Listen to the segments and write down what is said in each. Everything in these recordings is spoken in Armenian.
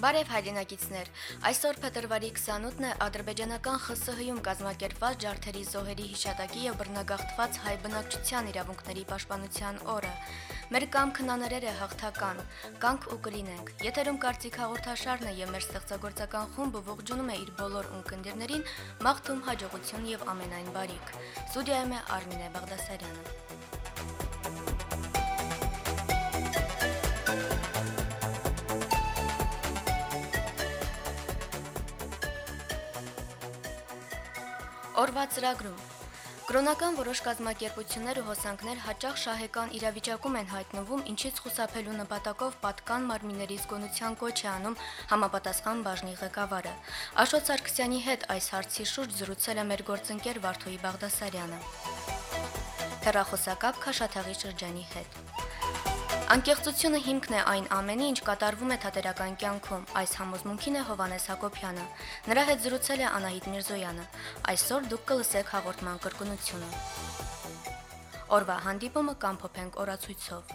Բարև հայրենակիցներ, այսօր փետրվարի 28-ն է ադրբեջանական ԽՍՀ-ում կազմակերպված ջարդերի զոհերի հիշատակի եւ բռնագաղթված հայ բնակչության իրավունքների պաշտպանության օրը։ Մեր կամքն աներեր է հաղթական, կանք ու կլինենք։ Եթերում կարծիք հաղորդաշարն է եւ մեր ստեղծագործական խումբը ողջունում է իր բոլոր ունկնդիրներին, մաղթում հաջողություն եւ ամենայն բարիք։ Ստուդիայում է Արմինե Բաղդասարյանը։ Օրվա ծրագրում կրոնական որոշ կազմակերպություններ ու հոսանքներ հաճախ շահեկան իրավիճակում են հայտնվում, ինչից խուսափելու նպատակով պատկան մարմինների զգոնության կոչ է անում համապատասխան բաժնի ղեկավարը։ Աշոտ Սարգսյանի հետ այս հարցի շուրջ զրուցել է մեր գործընկեր Վարդուհի Բաղդասարյանը։ Հեռախոսակապ Քաշաթաղի շրջանի հետ։ Անկեղծությունը հիմքն է այն ամենի, ինչ կատարվում է թատերական կյանքում, այս համոզմունքին է Հովհաննես Հակոբյանը։ Նրա հետ զրուցել է Անահիտ Միրզոյանը։ Այսօր դուք կլսեք հաղորդման կրկնությունը։ Օրվա հանդիպումը կամփոփենք օրացույցով։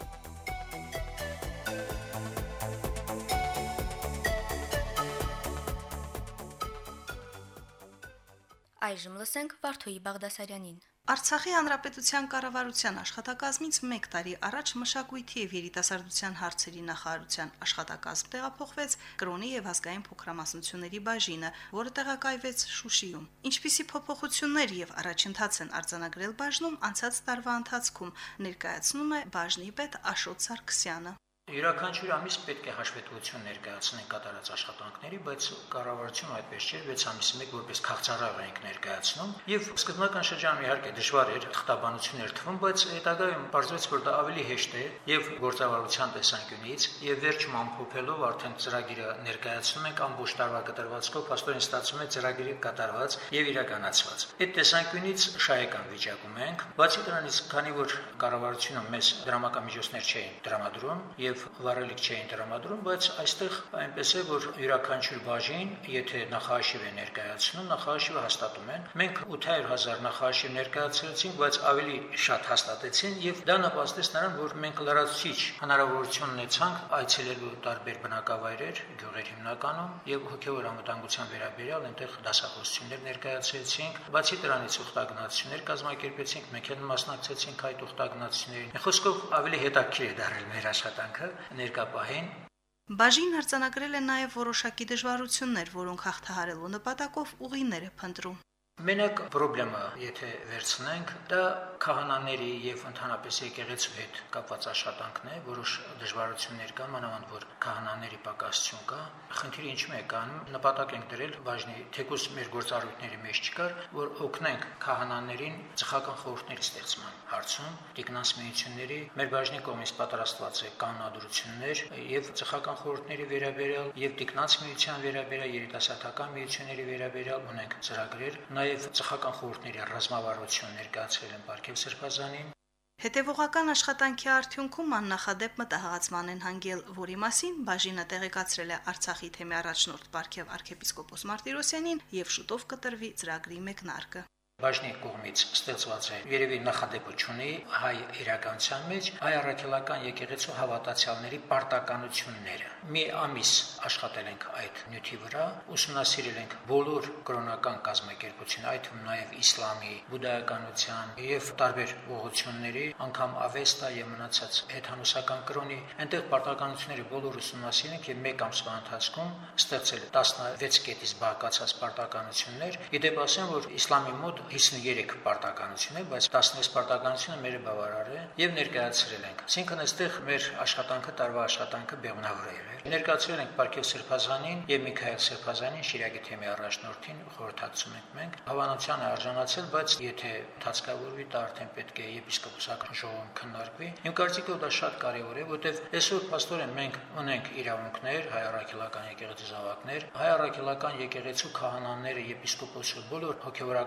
Այժմ լսենք Վարդուհի Բաղդասարյանին։ Արցախի հանրապետության կառավարության աշխատակազմից 1 տարի առաջ մշակույթի եւ երիտասարդության հարցերի նախարարության աշխատակազմ տեղափոխվեց կրոնի եւ ազգային փոքրամասնությունների բաժինը, որը տեղակայվեց Շուշիում։ Ինչպիսի փոփոխություններ եւ առաջընթաց են արձանագրել բաժնում անցած տարվա ընթացքում, ներկայացնում է բաժնի պետ Աշոտ Սարգսյանը։ Յուրաքանչյուր ամիս պետք է հաշվետվություն ներկայացնենք կատարած աշխատանքների, բայց կառավարությունը այդպես չէր, 6 ամիսի մեկ որպես քաղցրահեղ ենք ներկայացնում, եւ սկզբնական շրջանում իհարկե դժվար էր, խտաբանություն էր թվում, բայց հետագայում պարզվեց, որ դա ավելի հեշտ է եւ գործավարության տեսանկյունից, եւ վերջում ամփոփելով արդեն ծրագիրը ներկայացնում ենք ամբողջ տարվա կտրվածքով, աստորեն ստացվում է ծրագիրը կատարված եւ իրականացված։ Այդ տեսանկյունից շահեկան վիճակում ենք, բացի դրանից, քանի որ կառավարությունը մեզ դրամական միջոցներ չէին տրամադրում եւ վարելիք չէին տրամադրում, բայց այստեղ այնպես է, որ յուրաքանչյուր բաժին, եթե նախահաշիվ է ներկայացնում, նախահաշիվը հաստատում են։ Մենք 800,000 նախահաշիվ ներկայացրեցինք, բայց ավելի շատ հաստատեցին եւ դա նպաստեց նրան, որ մենք լրացուցիչ հնարավորություն ունեցանք այցելելու տարբեր բնակավայրեր, գյուղեր հիմնականում եւ հոգեվոր անվտանգության վերաբերյալ այնտեղ դասախոսություններ ներկայացրեցինք, բացի դրանից ուխտագնացություններ կազմակերպեցինք, մենք էլ մասնակցեցինք այդ ուխտագնացություններին։ Խոսքով ավելի հետաքրքիր է դարձել մեր աշխատանքը ներկապահին։ Բաժին արձանագրել է նաև որոշակի դժվարություններ, որոնք հաղթահարելու նպատակով ուղիներ է փնտրում։ Մենակ խնդրումը, եթե վերցնենք, դա քահանաների եւ ընդհանրապես եկեղեցու հետ կապված աշխատանքն է, որոշ դժվարություններ կան, մանավանդ որ քահանաների պակասություն կա։ Խնդիրը ինչու է կանում, նպատակ ենք դրել բաժնի թեկուզ մեր գործառույթների մեջ չկար, որ օգնենք քահանաներին ծխական խորհուրդների ստեղծման հարցում, տիկնանց միությունների մեր բաժնի կողմից պատրաստված է կանոնադրություններ եւ ծխական խորհուրդների վերաբերյալ եւ տիկնանց միության վերաբերյալ երիտասարդական միությունների վերաբերյալ ունենք ծրագրեր, նաև ծխական խորհուրդների ռազմավարություն ներկայացրել են Պարքև Սրբազանին։ Հետևողական աշխատանքի արդյունքում աննախադեպ մտահղացման են հանգել, որի մասին բաժինը տեղեկացրել է Արցախի թեմի առաջնորդ Պարքև arczepiskopos Martirosyanին եւ շուտով կտրվի ծրագրի մեկնարկը։ Բաժնի կողմից ստեղծված է երևի նախադեպը չունի հայ իրականության մեջ հայ առաքելական եկեղեցու հավատացյալների պարտականությունները։ Մի ամիս աշխատել ենք այդ նյութի վրա, ուսումնասիրել ենք բոլոր կրոնական կազմակերպությունների, այդ թվում նաև իսլամի, բուդդայականության եւ տարբեր ուղղությունների, անգամ ավեստա եւ մնացած հետհանուսական կրոնի, այնտեղ պարտականությունները բոլոր ուսումնասիրենք եւ մեկ ամսվա ընթացքում ստեղծել 16 կետից բաղկացած պարտականություններ։ Իդեպ ասեմ, որ իսլամի մոտ 53 պարտականություն է, բայց 16 պարտականությունը մերը բավարար է եւ ներկայացրել ենք։ Այսինքն այստեղ մեր աշխատանքը տարվա աշխատանքը բեղմնավորել է։ Ներկայացրել ենք Պարքև Սրբազանին եւ Միքայել Սրբազանին Շիրակի թեմի առաջնորդին խորհրդացում ենք մենք։ Հավանության է արժանացել, բայց եթե ընդհանցկավորվի, դա արդեն պետք է եպիսկոպոսական ժողովում քննարկվի։ Իմ կարծիքով դա շատ կարեւոր է, որտեղ այսօր պաստորեն մենք ունենք իրավունքներ, հայ առաքելական եկեղեցու զավակներ, հայ առաքելական եկեղեցու քահանաները, եպիսկոպոսը, բոլոր հոգեվորականները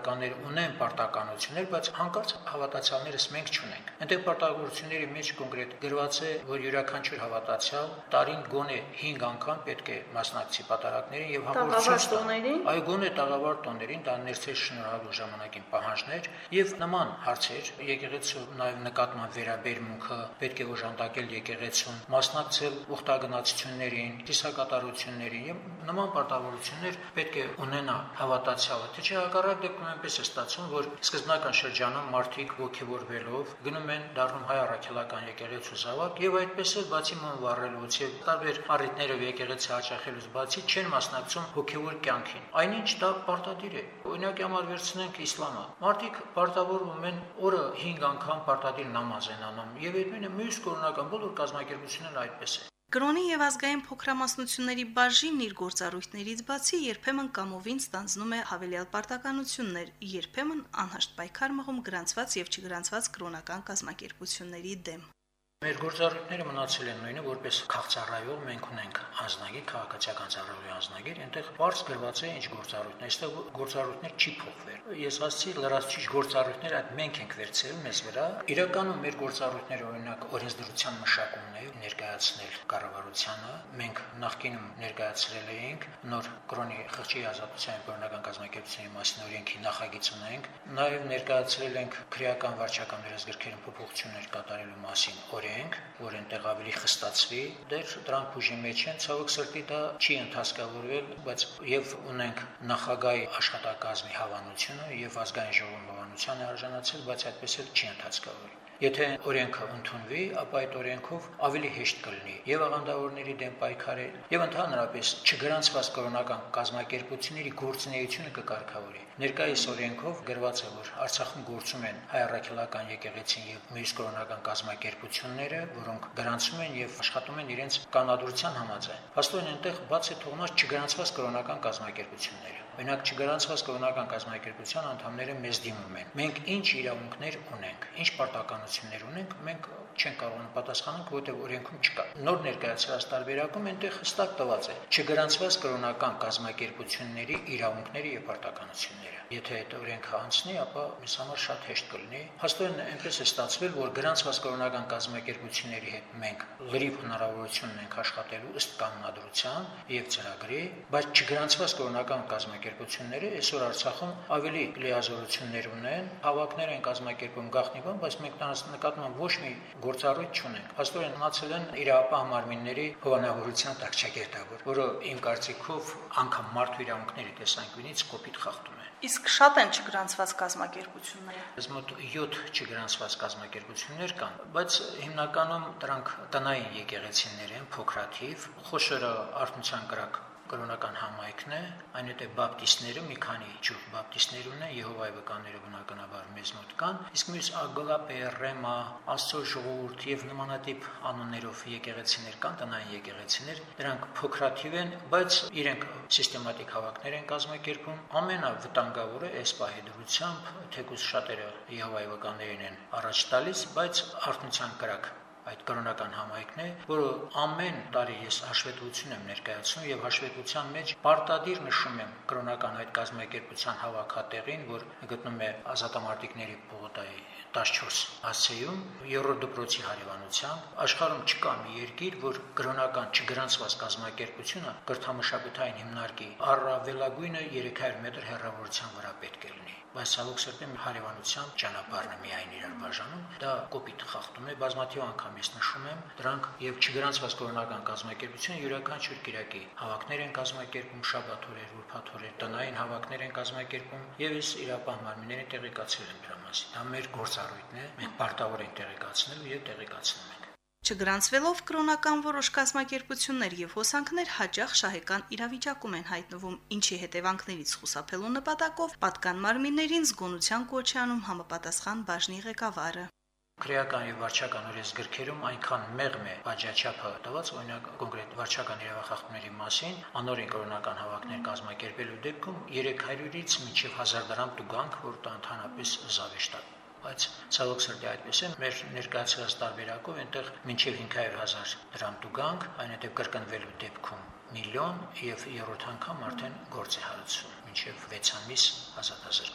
ունեն պարտականություններ, բայց հանկարծ հավատացյալներս մենք չունենք։ Այնտեղ պարտավորությունների մեջ կոնկրետ գրված է, որ յուրաքանչյուր հավատացյալ տարին գոնե 5 անգամ պետք է մասնակցի պատարակներին եւ հաղորդություն տոններին։ Այո, գոնե տաղավար տոներին, դա ներսեր շնորհալու ժամանակին պահանջներ եւ նման հարցեր, եկեղեցու նաեւ նկատման վերաբերմունքը, պետք է օժանդակել եկեղեցուն, մասնակցել ուխտագնացություններին, կիսակատարություններին եւ նման պարտավորություններ պետք է ունենա հավատացյալը։ Թե չէ հակառակ դեպքում այնպես է ստացվում, որ սկզբնական շրջանում մարդիկ ոգևորվելով գնում են դառնում հայ առաքելական եկեղեցու զավակ եւ այդպես էլ բացի մոմ վառելուց եւ տարբեր առիթներով եկեղեցի հաճախելուց բացի չեն մասնակցում հոգևոր կյանքին։ Այնինչ դա պարտադիր է։ Օրինակի համար վերցնենք իսլամը։ Մարդիկ պարտավորվում են օրը 5 անգամ պարտադիր նամազ են անում եւ այդմենը մյուս կրոնական բոլոր կազմակերպություններն այդպես է։ Կրոնի եւ ազգային փոքրամասնությունների բաժինն իր գործառույթներից բացի երբեմն կամովին ստանձնում է հավելյալ պարտականություններ, երբեմն անհաշտ պայքար մղում գրանցված եւ չգրանցված կրոնական կազմակերպությունների դեմ։ Մեր գործառույթները մնացել են նույնը, որպես քաղաքացիայով մենք ունենք ազնագիր, քաղաքացիական ծառայողի ազնագիր, այնտեղ բարձ գրված է ինչ գործառույթն է, այստեղ գործառույթներ չի փոխվել։ Ես ասացի լրացուցիչ գործառույթներ այդ մենք ենք վերցրել մեզ վրա։ Իրականում մեր գործառույթները օրինակ օրենսդրության մշակումն է, ներկայացնել կառավարությանը։ Մենք նախկինում ներկայացրել էինք նոր կրոնի խղճի ազատության կրոնական կազմակերպությունների մասին օրենքի նախագիծ ունենք, նաև ներկայացրել ենք քրեական վարչական վերահսկերքերին փոփոխություններ կատարելու մասին որ այնտեղ ավելի խստացվի, դեռ դրանք ուժի մեջ են, ցավոք սրտի դա չի ընթացկավորվել, բայց եւ ունենք նախագահի աշխատակազմի հավանությունը եւ ազգային ժողովի հավանության արժանացել, բայց այդպես էլ չի ընթացկավորվել։ Եթե օրենքը ընդունվի, ապա այդ օրենքով ավելի հեշտ կլինի եւ աղանդավորների դեմ պայքարել եւ ընդհանրապես չգրանցված կրոնական կազմակերպությունների գործունեությունը կկարգավորի։ Ներկայիս օրենքով գրված է, որ Արցախում գործում են հայ առաքելական եկեղեցին եւ մյուս կրոնական կազմակերպությունները, որոնք գրանցում են եւ աշխատում են իրենց կանոնադրության համաձայն։ Փաստորեն այնտեղ բաց է թողնած չգրանցված կրոնական կազմակերպությունները։ Օրինակ չգրանցված կրոնական կազմակերպության անդամները մեզ դիմում են։ Մենք ինչ իրավունքներ ունենք, ինչ պարտականություններ ունենք, մենք չենք կարող պատասխանել, որովհետև օրենքում չկա։ Նոր ներկայացված տարբերակում այնտեղ հստակ տված է չգրանցված կրոնական կազմակերպությունների իրավունքները եւ պարտականությունները։ Եթե այդ օրենքը անցնի, ապա մեզ համար շատ հեշտ կլինի։ Փաստորեն այնպես է ստացվել, որ գրանցված կրոնական կազմակերպությունների հետ մենք լրիվ հնարավորություն ունենք աշխատելու ըստ կանոնադրության եւ ծրագրի, բայց չգրանցված կրոնական կազմակերպությունները այսօր Արցախում ավելի լիազորություններ ունեն, հավաքներ են կազմակերպում գաղտնի բան, բայց մենք դրանց նկատմամբ ոչ մի գործառույթ չունենք։ Փաստորեն մնացել են իրավապահ մարմինների հովանավորության տակ ճակերտավոր, որը իմ կարծիքով անգամ մարդու իրավունքների տեսանկյունից կոպիտ խախտում է։ Իսկ շատ են չգրանցված կազմակերպությունները։ Այս մոտ 7 չգրանցված կազմակերպություններ կան, բայց հիմնականում դրանք տնային եկեղեցիներ են, փոքրաթիվ, խոշորը արթնության կրակ կրոնական համայնքն է, այնուհետև բապտիստները, մի քանի ճյուղ բապտիստներ ունեն, Եհովայի վկաները բնականաբար մեզ մոտ կան, իսկ մյուս ԱԳԼԱՊ, ՌԵՄԱ, Աստծո ժողովուրդ եւ նմանատիպ անուններով եկեղեցիներ կան, տնային եկեղեցիներ, դրանք փոքրաթիվ են, բայց իրենք սիստեմատիկ հավաքներ են կազմակերպում։ Ամենավտանգավորը այս պահի դրությամբ, թեկուզ շատերը Եհովայի վկաներին են առաջ տալիս, բայց արթնության կրակ այդ կրոնական համայնքն է, որը ամեն տարի ես հաշվետվություն եմ ներկայացնում եւ հաշվետվության մեջ պարտադիր նշում եմ կրոնական այդ կազմակերպության հավաքատեղին, որ գտնում է Ազատամարտիկների պողոտայի 14 հասցեում երրորդ դպրոցի հարևանությամբ։ Աշխարհում չկա մի երկիր, որ կրոնական չգրանցված կազմակերպությունը կրթամշակութային հիմնարկի առավելագույնը 300 մետր հեռավորության վրա պետք է լինի։ Բայց ցավոք սրտի հարևանությամբ ճանապարհն է միայն իրար բաժանում, դա կոպիտ խախտում է, բազմաթիվ անգամ ես նշում եմ դրանք եւ չգրանցված կրոնական կազմակերպությունը յուրաքանչյուր կիրակի հավաքներ են կազմակերպում, շաբաթօրեր, ուրբաթօրեր, տնային հավաքներ են կազմակերպում եւ ես իրապահ մարմիններին տեղեկացրել եմ դրա մասին։ Դա մեր գործառույթն է, մենք պարտավոր ենք տեղեկացնել եւ տեղեկացնում ենք։ Չգրանցվելով կրոնական որոշ կազմակերպություններ եւ հոսանքներ հաճախ շահեկան իրավիճակում են հայտնվում, ինչի հետևանքներից խուսափելու նպատակով պատկան մարմիններին զգոնության կոչ է անում համապատասխան բաժնի ղեկավարը։ Քրեական եւ վարչական օրենսգրքերում այնքան մեղմ է բաժաչափը տված, օրինակ կոնկրետ վարչական իրավախախտումների մասին, անօրեն կրոնական հավաքներ կազմակերպելու դեպքում 300-ից մինչև 1000 դրամ տուգանք, որ դա ընդհանրապես զավեշտ է։ Բայց ցավոք սրտի այդպես է, մեր ներկայացրած տարբերակով այնտեղ մինչև 500,000 դրամ տուգանք, այնուհետև կրկնվելու դեպքում միլիոն եւ երրորդ անգամ արդեն գործ է հարուցվում, մինչև 6 ամիս ազատազրկում։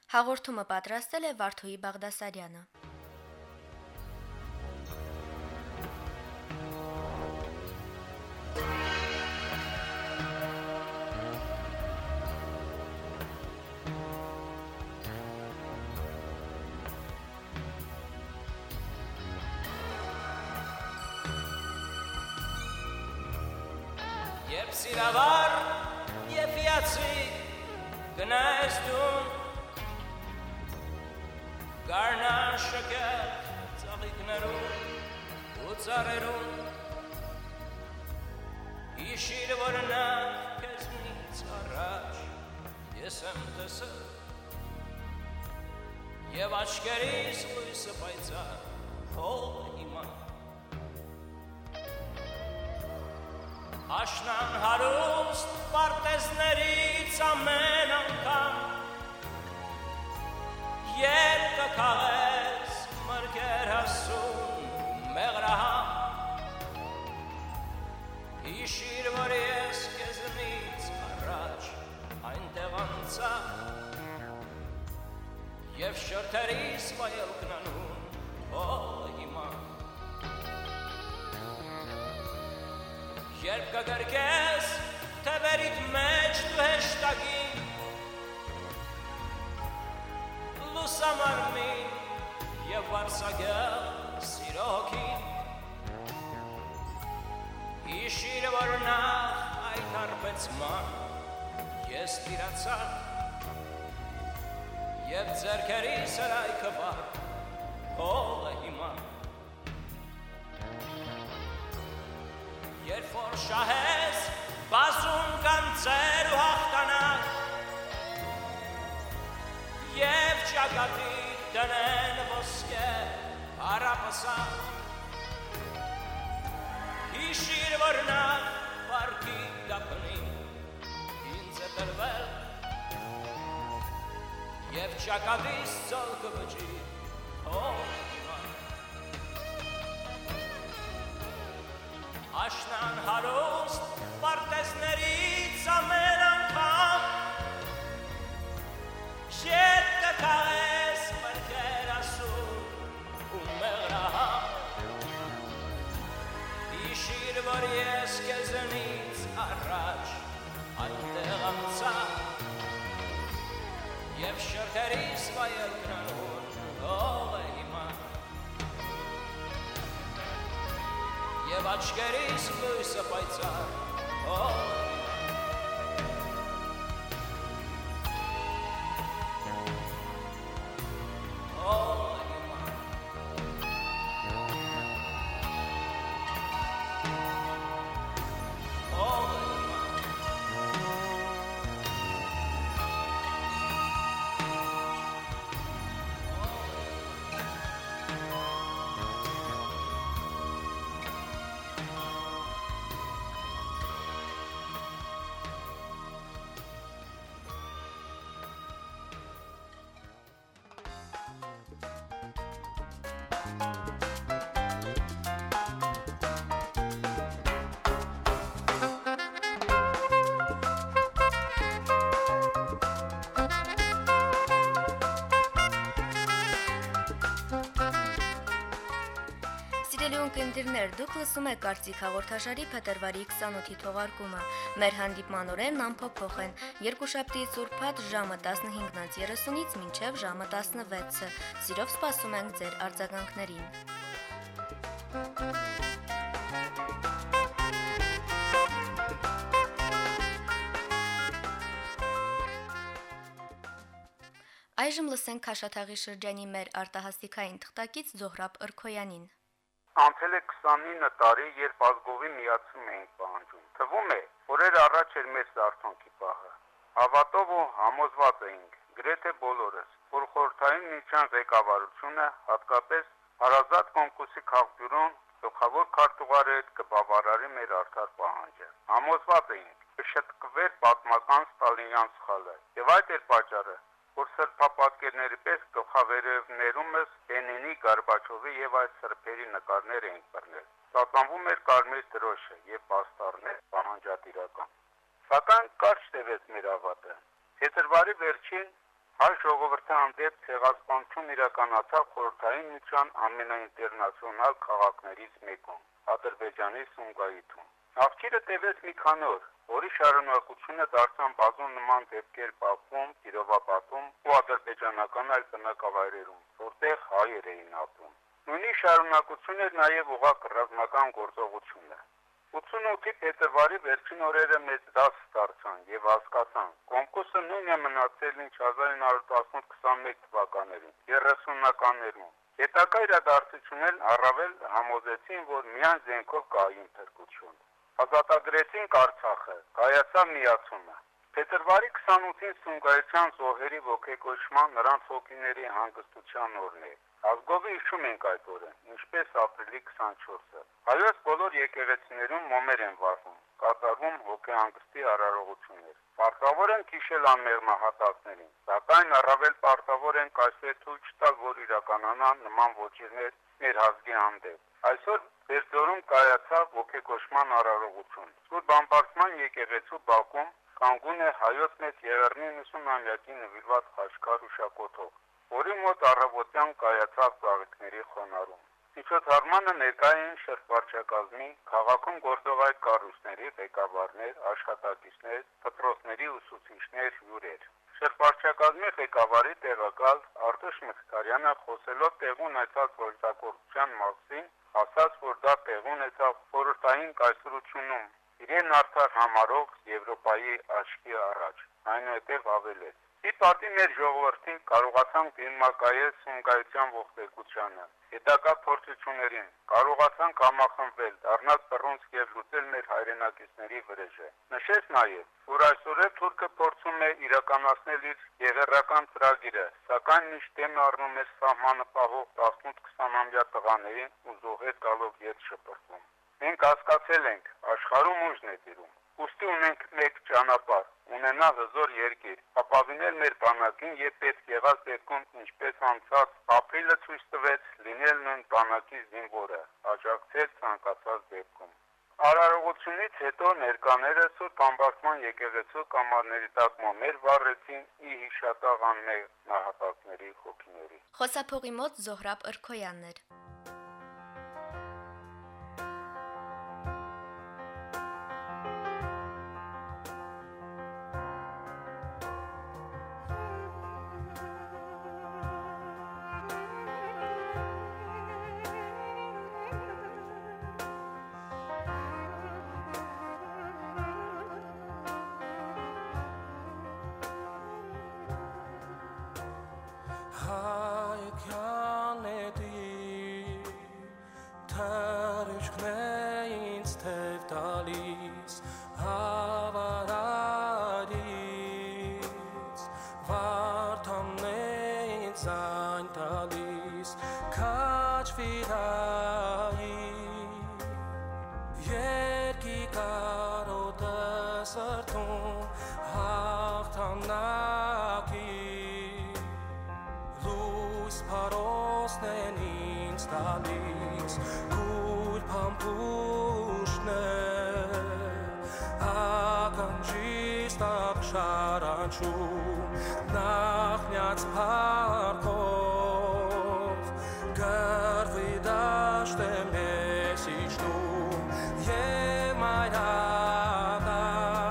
Հաղորդումը պատրաստել է Վարդուհի Բաղդասարյանը։ Երբ սիրավար և հիացիկ գնայես դուն գարնան շկել ծաղիկներում ու ծառերում հիշիր որ նա քեզնից առաջ ես եմ տեսել և աչքերիս լույսը պայծառ հողը հիմա Աշնան հարուստ պարտեզներից ամեն անգամ Երբ կքաղես մրգեր հասուն մեղրահամ Հիշիր որ ես քեզնից առաջ այնտեղ անցա Եվ շրթերիս վայելքն անուն հողը հիմա Երբ կգրկես թևերիդ մեջ դու հեշտագին լուսամարմին և վարսագել սիրո հոգին Հիշիր որ նախ այդ հարբեցման ես տիրացա և ձեռքերիս հրայքը վար հողը հիմա Երբ որ շահես բազում կանցեր ու հաղթանակ Եվ ճակատիդ դնեն ոսկե հարապսակ Հիշիր որ նախ վարկի դապնին ինձ է տրվել Եվ ճակատիս ծոլկը վջի հող Աշնան հարուստ պարտեզներից ամեն անգամ Երբ կքաղես մրգեր ասում ու մեղրահամ Հիշիր որ ես քեզնից առաջ այնտեղ անցա Եվ շրթերիս վայելքն անուն հողը հիմա Եվ աչքերիս լույսը պայծառ Ընկերներ, դուք լսում եք Կարծիք հաղորդաշարի փետրվարի 28-ի թողարկումը։ Մեր հանդիպման օրերն անփոփոխ են՝ երկուշաբթիից ուրբաթ ժամը 15:30-ից մինչև ժամը 16-ը։ Սիրով սպասում ենք ձեր արձագանքներին։ Այժմ լսենք Քաշաթաղի շրջանի մեր արտահասթիկային թղթակից Զոհրաբ Ըրքոյանին։ Անցել է 29 տարի, երբ ազգովի միացում էինք պահանջում։ Թվում է, օրեր առաջ էր մեր զարթոնքի պահը։ Հավատով ու համոզված էինք, գրեթե բոլորս, որ խորհրդային միության ղեկավարությունը, հատկապես Հարազատ կոմկուսի քաղբյուրոն, գլխավոր քարտուղարը կբավարարի մեր արդար պահանջը։ Համոզված էինք, կշտկվեր պատմական ստալինյան սխալը։ Եվ այդ էր պատճառը, որ սրբապատկերների պես գլխավերևներումս Լենինի, Գորբաչովի եւ այս սրբերի նկարներ էին բռնել։ Սատանվում էր կարմիր դրոշը եւ պաստառներ պահանջատիրական։ Սակայն կարճ տևեց մեր ավատը։ Փետրվարի վերջին Հայ ժողովրդի հանդեպ ցեղասպանություն իրականացավ խորհրդային միջան ամենաինտերնացիոնալ քաղաքներից մեկում՝ Ադրբեջանի Սումգայիթում։ Աղջիկը տևեց մի քանի օր, որի շարունակությունը դարձան բազում նման դեպքեր Բաքվում, Կիրովապատում ու ադրբեջանական այլ բնակավայրերում, որտեղ հայեր էին ապրում։ Նույնի շարունակություն էր նաև ուղղակ ռազմական գործողությունը։ 88-ի փետրվարի վերջին օրերը մեծ դաս դարձան եւ հասկացան, կոմկուսը նույնն է մնացել ինչ 1918-21 թվականներին, 30-ականներում։ Հետագա իրադարձություններն առավել համոզեցին, որ միայն զենքով կային փրկություն։ Ազատագրեցին Արցախը, կայացավ միացումը։ Փետրվարի 28-ին Սումգայիթյան զոհերի ոգեկոչման նրանց հոգիների հանգստության օրն է։ Ազգովի հիշում ենք այդ օրը, ինչպես ապրիլի 24-ը։ Հայոց բոլոր եկեղեցիներում մոմեր են վառվում, կատարվում հոգեհանգստի արարողություններ։ Պարտավոր են հիշել անմեղմահատակներին, սակայն առավել պարտավոր են այսօր թույլ չտալ, որ իրականանան նման ոչիրներ մեր ազգի հանդեպ։ Այսօր Բերձորում կայացավ ոգեկոչման արարողություն։ Սուրբ Ամբարձման եկեղեցու բակում կանգուն է հայոց մեծ Եղեռնի 90-ամյակի նվիրված խաչքար ուշակոթող, որի մոտ առավոտյան կայացավ ծաղիկների խոնարհում։ Միջոցառմանը ներկա էին շրջվարչակազմի, քաղաքում գործող այդ կառույցների ղեկավարներ, աշխատակիցներ, դպրոցների ուսուցիչներ, հյուրեր։ Շրջվարչակազմի ղեկավարի տեղակալ Արտուշ Մխիթարյանը խոսելով տեղի ունեցած գործողության մասին, ասաց, որ դա տեղի ունեցավ խորհրդային կայսրությունում, իրեն արդար համարող Եվրոպայի աչքի առաջ, այնուհետև ավելեց. Ի պատի մեր ժողովրդին կարողացանք դիմակայել Սումգայիթյան ողբերգությանը, հետագա փորձություններին, կարողացանք համախմբվել, դառնալ բռունցք և լուծել մեր հայրենակիցների վրեժը։ Նշեց նաև, որ այսօր թուրքը փորձում է իրականացնել իր եղեռական ծրագիրը, սակայն միշտ դեմ առնում է սահմանը պահող 18-20-ամյա տղաներին ու զոհեր տալով ետ շպրտում։ Մենք հասկացել ենք, աշխարհում ուժն է տիրում։ Ուստի ունենք մեկ ճանապարհ, ունենալ հզոր երկիր, ապավինել մեր բանակին եւ պետք եղած դեպքում, ինչպես անցած ապրիլը ցույց տվեց, լինել նույն բանակի զինվորը, աջակցել ցանկացած դեպքում։ Արարողությունից հետո ներկաները Սուրբ Ամբարձման եկեղեցու կամարների տակ մոմեր վառեցին ի հիշատակ անմեղ նահատակների հոգիների։ Խոսափողի մոտ Զոհրաբ Ըրքոյանն էր։ Nachňac parkov, grvi daște mesičnu, je mai rada.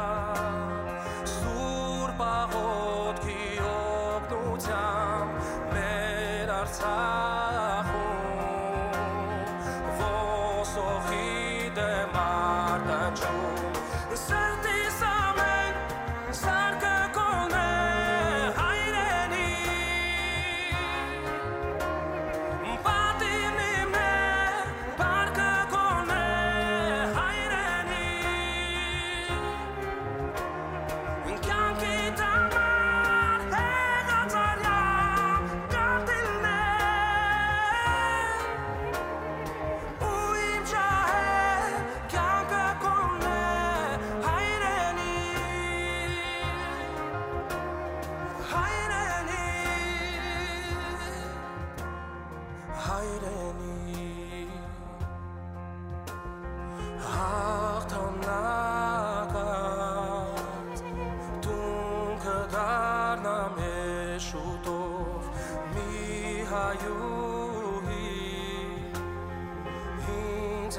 Surba hodki obnuțam, mer arțahum, vosohi de martancium. Uim jahe, kyanka konne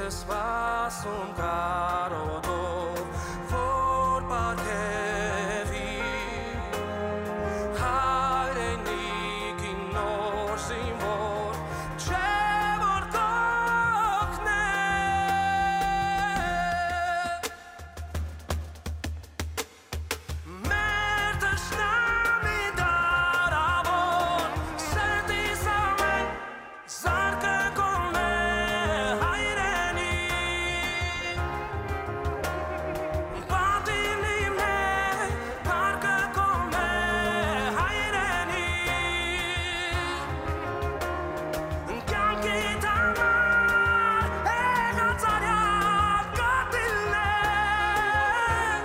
սպասում կարոտով որ բարգևի հայրենիքին նոր զինվոր չէ որ կօգնե մեր դաշնամի դարավոր սերտիս ամեն զարկը կողմե հայրենի պատիլի մեր պարկը կողմե հայրենի կյանքի տամար եղածարյա կատիլներ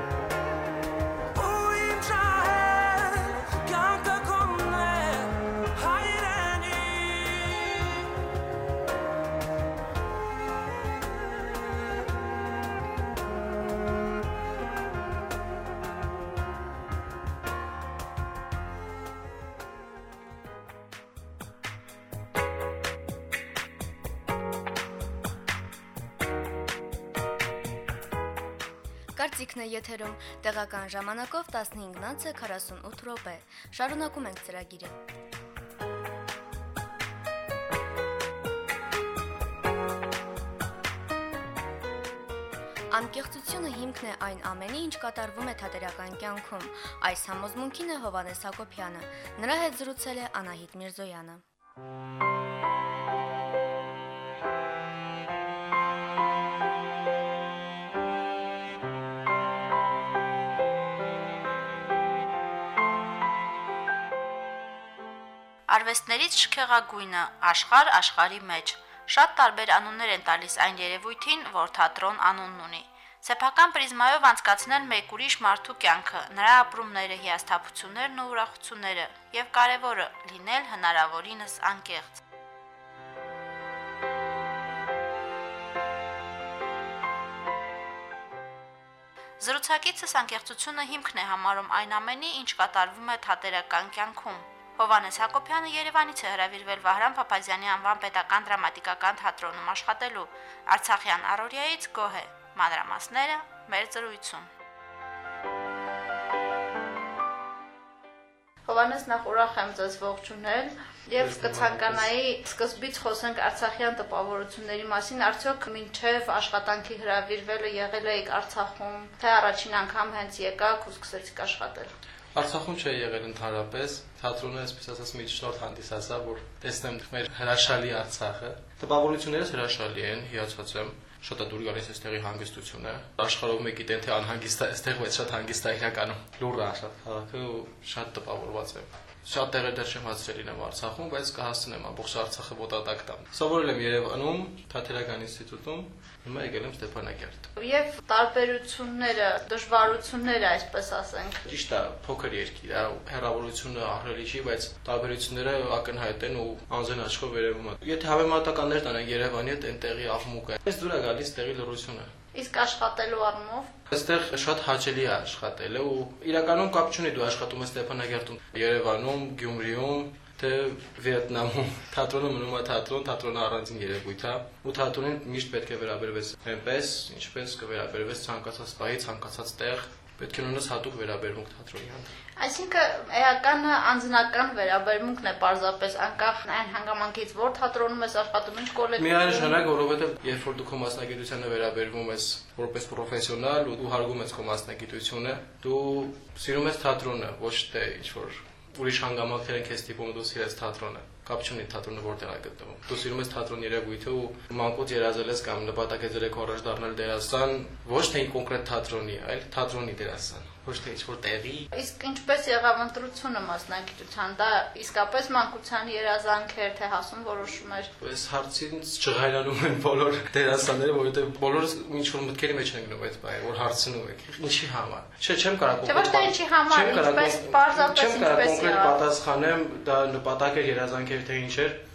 ու իմ շահեր կյանքը կողմե հայրենի Կարծիքն է եթերում տեղական ժամանակով 15:48 րոպե։ Շարունակում ենք ծրագիրը։ Անկեղծությունը հիմքն է այն ամենի, ինչ կատարվում է թատերական կյանքում։ Այս համոզմունքին է Հովհաննես Հակոբյանը։ Նրա հետ զրուցել է Անահիտ Միրզոյանը։ Արվեստներից շքեղագույնը, աշխարհ աշխարհի մեջ։ Շատ տարբեր անուններ են տալիս այն երևույթին, որ թատրոն անունն ունի։ Սեփական պրիզմայով անցկացնել մեկ ուրիշ մարդու կյանքը, նրա ապրումները, հիասթափություններն ու ուրախությունները, եւ կարեւորը՝ լինել հնարավորինս անկեղծ։ Զրուցակիցս անկեղծությունը հիմքն է համարում այն ամենի, ինչ կատարվում է թատերական կյանքում։ Հովհաննես Հակոբյանը Երևանից է հրավիրվել Վահրամ Փափազյանի անվան պետական դրամատիկական թատրոնում աշխատելու։ Արցախյան առօրյայից գոհ է։ Մանրամասները մեր զրույցում։ Հովհաննես, նախ ուրախ եմ ձեզ ողջունել եւ կցանկանայի սկզբից խոսենք արցախյան տպավորությունների մասին, արդյոք մինչեւ աշխատանքի հրավիրվելը եղել եք Արցախում, թե առաջին անգամ հենց եկաք ու սկսեցիք աշխատել։ Արցախում չէ եղել ընդհանրապես, թատրոնը այսպես ասած մի ճշնորհ հանդիսացա, որ տեսնեմ մեր հրաշալի Արցախը։ Տպավորություններս հրաշալի են, հիացած եմ, շատ է դուր գալիս այստեղի հանգստությունը։ Աշխարհով մեկ գիտեն թե անհանգիստ է, այստեղ բայց շատ հանգիստ է իրականում։ Լուռ է շատ քաղաքը ու շատ տպավորված եմ։ Շատ տեղեր դեռ չեմ հասցրել լինեմ Արցախում, բայց կհասցնեմ ամբողջ Արցախը ոտատակ տամ։ Սովորել եմ Երևանում, Թատերական ինստիտուտում, հիմա եկել եմ Ստեփանակերտ։ Եվ տարբերությունները, դժվարությունները, այսպես ասենք։ Ճիշտ է, փոքր երկիր է, հեռավորությունը ահռելի չի, բայց տարբերությունները ակնհայտ են ու անզեն աչքով երևում է։ Եթե հավանականներ տանենք Երևանի հետ, այնտեղի աղմուկը, այս դուր է գալիս տեղի լռությունը։ Իսկ աշխատելու առումով Այստեղ շատ հաճելի է աշխատելը ու իրականում կապ չունի դու աշխատում ես Ստեփանակերտում, Երևանում, Գյումրիում, թե Վիետնամում։ Թատրոնը մնում է թատրոն, թատրոնը առանձին երևույթ է ու թատրոնին միշտ պետք է վերաբերվես այնպես, ինչպես կվերաբերվես ցանկացած պահի, ցանկացած տեղ, պետք է ունենաս հատուկ վերաբերմունք թատրոնի հանդեպ։ Այսինքն էականը անձնական վերաբերմունքն է պարզապես անկախ այն հանգամանքից, որ թատրոնում ես աշխատում, ինչ կոլեկտիվ։ Միաժամանակ, որովհետև երբ որ դու քո մասնագիտությանը վերաբերվում ես որպես պրոֆեսիոնալ ու դու հարգում ես քո մասնագիտությունը, դու սիրում ես թատրոնը, ոչ թե ինչ որ ուրիշ հանգամանքներ են քեզ տիպում ու դու սիրես թատրոնը։ Կապ չունի թատրոնը որտեղ է գտնվում։ Դու սիրում ես թատրոն երևույթը ու մանկուց երազել ես կամ նպատակ ես դրել առաջ դառնալ դերասան, ոչ թե կոնկրետ թատրոնի, այլ թատրոնի դերասան, ոչ թե ինչ-որ տեղի։ Իսկ ինչպես եղավ ընտրությունը մասնագիտության, դա իսկապես մանկության երազանք էր, թե հասուն որոշում էր։ Այս հարցից չղայրանում են բոլոր դերասանները, որովհետև բոլորս ինչ-որ մտքերի մեջ են գնում այդ բանը, որ հարցնում եք, ինչի համար։ Չէ, չեմ կարող կոնկրետ պատասխանեմ, դա նպատակ էր երազանք էր թե ինչ էր,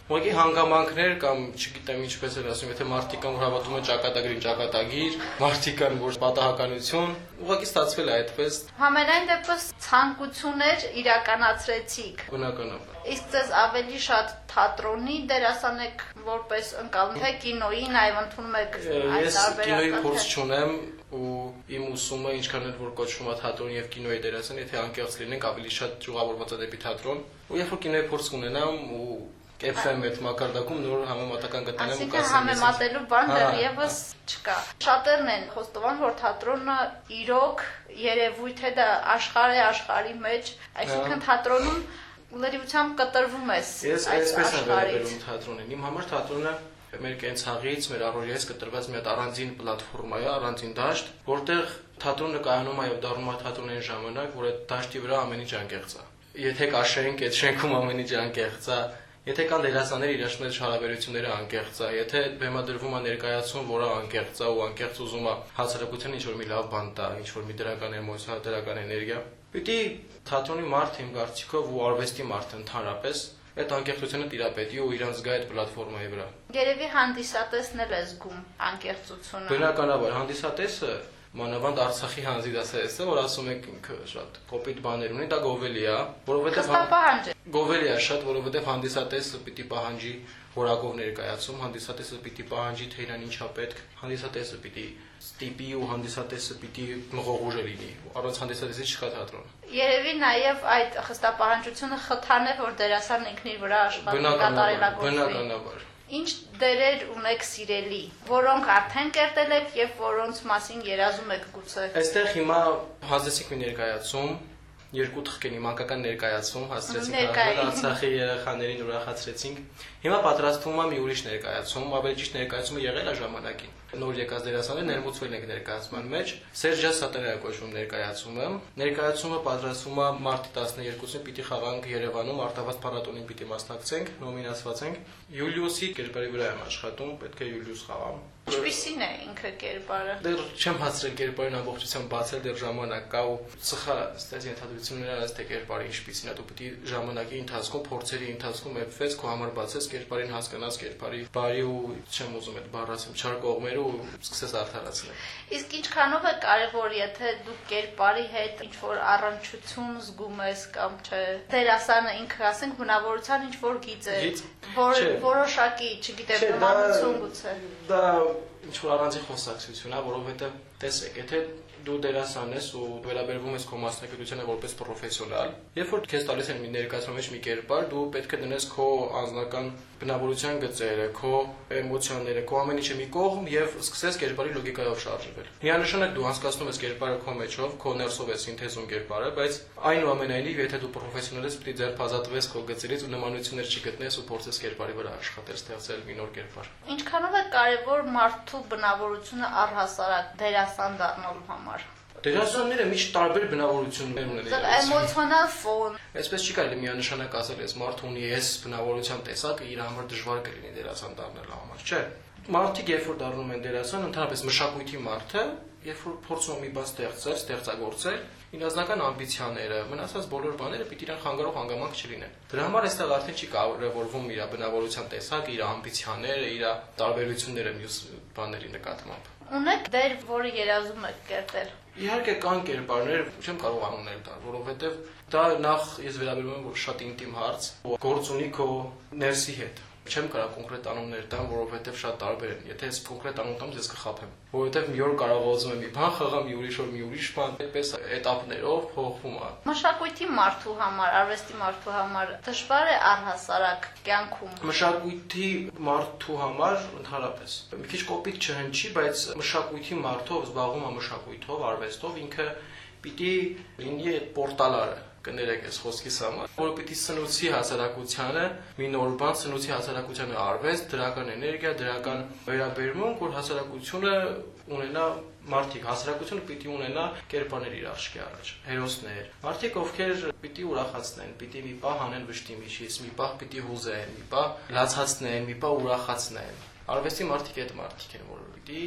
Ուղղակի հանգամանքներ կամ չգիտեմ ինչպես են ասում, եթե մարդիկ կան որ հավատում են ճակատագրին ճակատագիր, մարդիկ կան որ պատահականություն, ուղղակի ստացվել է այդպես։ Համենայն դեպս ցանկություններ իրականացրեցիք։ Բնականաբար։ Իսկ ձեզ ավելի շատ թատրոնի դերասան եք որպես ընկալում, թե կինոյի, նաև ընդունում եք այս Ես կինոյի փորձ տարբերակը։ չունեմ ու իմ ուսումը ինչքան էլ որ կոչվում է թատրոն եւ կինոյի դերասան, եթե անկեղծ լինենք, ավելի շատ ճյուղավորված է դեպի թատրոն։ Ու երբ որ կինոյի փորձ կունենամ ու կեպսեմ այդ մակարդակում նոր համեմատական կտանեմ ու Այսինքն կասեմ համեմատելու բան դեռևս չկա։ Շատերն են խոստովան, որ թատրոնը իրոք երևույթ է, դա աշխարհ է, աշխարհի մեջ, այսինքն թատրոնում լրիվությամբ կտրվում ես Ես այս այսպես եմ աշխարհից։ վերաբերում թատրոնին։ Իմ համար թատրոնը մեր կենցաղից, մեր առօրյայից կտրված մի հատ առանձին պլատֆորմա է, առանձին դաշտ, որտեղ թատրոնը կայանում է եւ դառնում է թատրոնային ժամանակ, որ այդ դաշտի վրա ամեն ինչ անկեղծ է։ Եթե կաշենք այդ շենքում ամեն ինչ անկեղծ է, եթե կան դերասաններ իրար մեջ հարաբերությունները անկեղծ է, եթե բեմադրվում է ներկայացում, որը անկեղծ է ու անկեղծ ուզում է հասարակությանը ինչ որ մի լավ բան տա, ինչ որ մի դրական էմոցիա, դրական էներգիա, պիտի թատրոնի մարդը իմ կարծիքով ու արվեստի մարդը ընդհանրապես այդ անկեղծությունը տիրապետի ու իրանց գա այդ պլատֆորմայի վրա։ Երևի հանդիսատեսն էլ է զգում անկեղծությունը։ Բնականաբար հանդիսատեսը մանավանդ Արցախի հանդիսատեսը, որ ասում եք ինքը շատ կոպիտ բաներ ունի, դա գովելի է, որովհետև Խստապահանջ է։ գովելի է շատ, որովհետև հանդիսատեսը պիտի պահանջի որակով ներկայացում, հանդիսատեսը պիտի պահանջի թե իրան ինչա պետք, հանդիսատեսը պիտի ստիպի ու հանդիսատեսը պիտի մղողուժը լինի, առանց հանդիսատեսի չկա թատրոն։ Երևի նաև այդ խստապահանջությունը խթան է, որ դերասանն ինքն իր վրա աշխատի կատարելագործի։ Բնականաբար։ Ինչ դերեր ունեք սիրելի, որոնք արդեն կերտել եք եւ որոնց մասին երազում եք գուցե։ Այստեղ հիմա հազեցիք մի ներկայացում, երկու թխկենի մանկական ներկայացում հասցրեցինք Արցախի երեխաներին ուրախացրեցինք։ Հիմա պատրաստվում է մի ուրիշ ներկայացում, ավելի ճիշտ ներկայացումը եղել է ժամանակին։ Նոր եկած դերասանները ներմուծվել են ներկայացման մեջ։ Սերժա Սատանյանը կոչվում ներկայացումը։ Ներկայացումը պատրաստվում է մարտի 12-ին պիտի խաղանք Երևանում, Արտավազ փառատոնին պիտի մասնակցենք, նոմինացված ենք։ Յուլիուսի կերպարի վրա եմ աշխատում, պետք է Յուլիուս խաղամ։ Ինչպիսին է ինքը կերպարը։ Դեռ չեմ հասցրել կերպարին ամբողջությամբ բացել, դեռ ժամանակ կա ու սխալ ստես ենթադրություններ արած թե կերպարը ինչպիսին է, դու պիտի ժամանակի ընթացքում, փորձերի ընթացքում էփվես քո համար բացես կերպարին, հասկանաս կերպարի բարի ու չեմ ուզում այդ բառը ասեմ, չար կողմերը ու սկսես արդարացնել։ Իսկ ինչքանով է կարևոր, եթե դու կերպարի հետ ինչ որ առնչություն զգում ես կամ չէ։ Դերասանը ինքը, ասենք, բնավորության ինչ որ գիծ է, որ որոշակի, չգիտեմ, նմանություն գուցե։ Դա ինչ որ առանձին խոսակցություն է, որովհետև տեսեք, եթե դու դերասան ես ու վերաբերվում ես քո մասնագիտությանը որպես պրոֆեսիոնալ, երբ որ քեզ տալիս են մի ներկայացման մեջ մի կերպար, դու պետք է դնես քո անձնական բնավորության գծերը, քո էմոցիաները, քո ամեն ինչը մի կողմ եւ սկսես կերպարի լոգիկայով շարժվել։ Միանշանակ դու անցկացնում ես կերպարը քո մեջով, քո ներսով ես սինթեզում կերպարը, բայց այնուամենայնիվ, եթե դու պրոֆեսիոնալ ես, պետք է ձերբազատվես քո գծերից ու նմանություններ չգտնես ու փորձես կերպարի վրա աշխատել, ստեղծել մի նոր կերպար։ Ինչքանով է կարևոր մարդու բնավորությունը առհասարակ դերասան դառնալու համար։ Դերասանները միշտ տարբեր բնավորություններ ունեն։ Էմոցիոնալ ֆոն։ Այսպես չի կարելի միանշանակ ասել, ես մարդը ունի այս բնավորության տեսակը, իր համար դժվար կլինի դերասան դառնալու համար, չէ։ Մարդիկ երբ որ դառնում են դերասան, ընդհանրապես մշակույթի մարդը, երբ որ փորձում է մի բան ստեղծել, ստեղծագործել, իր անձնական ամբիցիաները, մնացած բոլոր բաները պիտի իրան խանգարող հանգամանք չլինեն։ Դրա համար այստեղ արդեն չի կարևորվում իր բնավորության տեսակը, իր ամբիցիաները, իր տարբերությունները մյուս բաների նկատմամբ։ Ունեք դեր, որը երազում եք կերտել։ Իհարկե կան կերպարներ, չեմ կարող անուններ տալ, որովհետև դա նախ ես վերաբերում եմ որ շատ ինտիմ հարց, գործ ունի քո ներսի հետ։ Չեմ կարող կոնկրետ անուններ տամ, որովհետև շատ տարբեր են։ Եթե ես կոնկրետ անուն տամ, ես կխաբեմ։ Որովհետև մի օր կարող ուզում եմ մի բան խաղամ, մի ուրիշ օր մի ուրիշ բան, այդպես էտապներով փոխվում է։ Մշակույթի մարդու համար, արվեստի մարդու համար դժվար է առհասարակ կյանքում։ Մշակույթի մարդու համար ընդհանրապես մի քիչ կոպիտ չհնչի, բայց մշակույթի մարդով զբաղվում է մշակույթով, արվեստով, ինքը պիտի լինի այդ պորտալարը կներեք այս խոսքիս համար, որը պիտի սնուցի հասարակությանը մի նոր բան, սնուցի հասարակությանը արվեստ, դրական էներգիա, դրական վերաբերմունք, որ հասարակությունը ունենա մարդիկ, հասարակությունը պիտի ունենա կերպարներ իր աչքի առաջ, հերոսներ, մարդիկ ովքեր պիտի ուրախացնեն, պիտի մի պահ հանեն վշտի միջից, մի պահ պիտի հուզեն, մի պահ լացացնեն, մի պահ ուրախացնեն։ Արվեստի մարդիկ այդ մարդիկ են, որ պիտի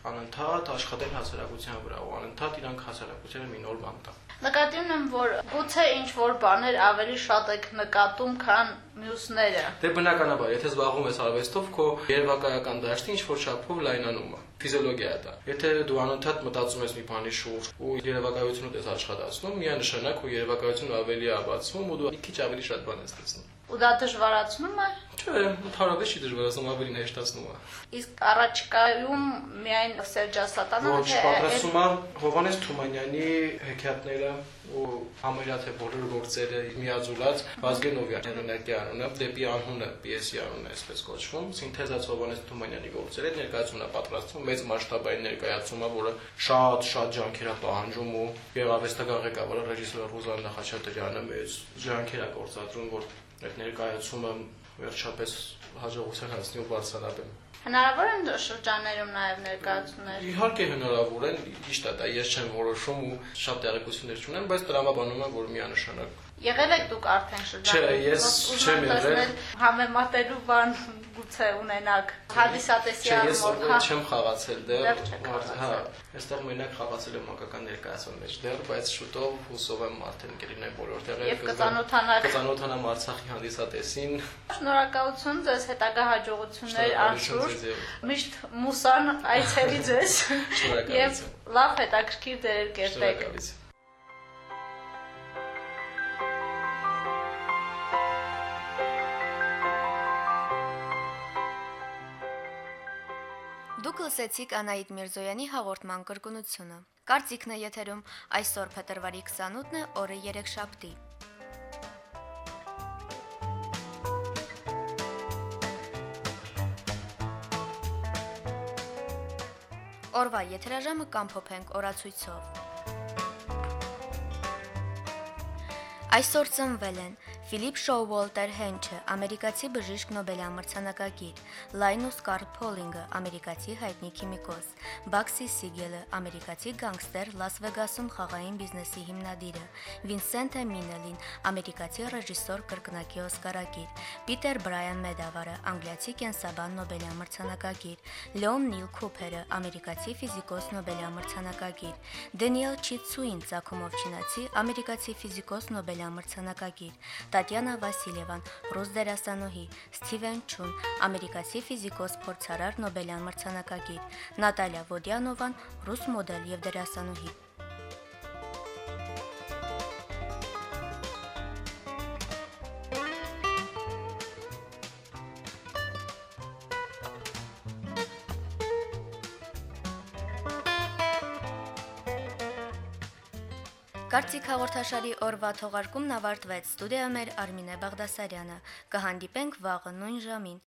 անընդհատ աշխատել հասարակության վրա ու անընդհատ իրանք հասարակությանը մի նոր բան տան։ Նկատի ունեմ, որ գուցե ինչ-որ բաներ ավելի շատ եք նկատում, քան մյուսները։ Դե բնականաբար, եթե զբաղվում ես արվեստով, քո երևակայական դաշտը ինչ-որ չափով լայնանում է։ Ֆիզիոլոգիա է դա։ Եթե դու անընդհատ մտածում ես մի բանի շուրջ ու երևակայությունը ես աշխատացնում, միանշանակ քո երևակայությունը ավելի է բացվում ու դու մի քիչ ավելի շատ բան ես տեսնում։ Ու դա դժվարացնում է։ Չէ, ընդհանրապես չի դժվարացնում, ավելի ներշտացնում է։ Իսկ առաջիկայում միայն Սերժ Ասատանը Ոչ, պատրաստում է Հովհաննես Թումանյանի հեքիաթները ու համարյա թե բոլոր գործերը միաձուլած Վազգենովյան հեղինակի անունը, դեպի անունը պիեսի անունը այսպես կոչվում, սինթեզած Հովհաննես Թումանյանի գործերը ներկայացումն է պատրաստվում մեծ մասշտաբային ներկայացումը, որը շատ ջանքեր է պահանջում ու գեղարվեստական ղեկավարը ռեժիսոր Ռուզան Նախաչատրյանը մեծ ջանքեր է գործադրում, որ այդ ներկայացումը վերջապես հաջողության հասնի ու բարձրանալու։ Հնարավոր են շրջաններում նաև ներկայացումներ։ Իհարկե հնարավոր են, ճիշտ է, դա ես չեմ որոշում ու շատ տեղեկություններ չունեմ, բայց տրամաբանում եմ, որ միանշանակ։ Եղել եք դուք արդեն շրջանում։ Չէ, ես չեմ եղել։ Համեմատելու բան գուցե ունենաք հանդիսատեսի առումով։ Չէ, ես չեմ խաղացել դեռ։ Հա, այստեղ մենակ խաղացել եմ մանկական ներկայացման մեջ դեռ, բայց շուտով հուսով եմ արդեն կլինեմ բոլոր տեղերում։ Եվ կծանոթանամ Արցախի հանդիսատեսին։ Շնորհակալություն ձեզ, հետագա հաջողություններ անշուշտ։ Միշտ մուսան այցելի ձեզ։ Եվ լավ հետաքրքիր դերեր կերտեք։ Դուք լսեցիք Անահիտ Միրզոյանի հաղորդման կրկնությունը։ Կարծիքն է եթերում այսօր փետրվարի 28-ն է, օրը երեքշաբթի։ Օրվա եթերաժամը կամփոփենք օրացույցով։ Այսօր ծնվել են Ֆիլիպ Շոուվոլտեր Հենչը, ամերիկացի բժիշկ Նոբելամրցանակակիր, Լայնուս Կարլ Փոլինգը, ամերիկացի հայտնի քիմիկոս, Բաքսի Սիգելը, ամերիկացի գանգստեր, Լաս Վեգասում խաղային բիզնեսի հիմնադիրը, Վինսենտը Մինելին, ամերիկացի ռեժիսոր, կրկնակի օսկարակիր, Պիտեր Բրայան Մեդավարը, անգլիացի կենսաբան Նոբելամրցանակակիր, Լեոն Նիլ Քուփերը, ամերիկացի ֆիզիկոս Նոբելամրցանակակիր, Դենիել Չիցուին Ծագումով չինացի, ամերիկացի ֆիզիկոս Նոբելամրցանակակիր, Տատյանա Վասիլևան, ռուս դերասանուհի, Սթիվեն Չուն, ամերիկացի ֆիզիկոս փորձարար Նոբելյան մրցանակակիր, Նատալիա Վոդյանովան, ռուս մոդել եւ դերասանուհի։ Կարծիք հաղորդաշարի օրվա թողարկումն ավարտվեց։ Ստուդիայում էր Արմինե Բաղդասարյանը։ Կհանդիպենք վաղը նույն ժամին։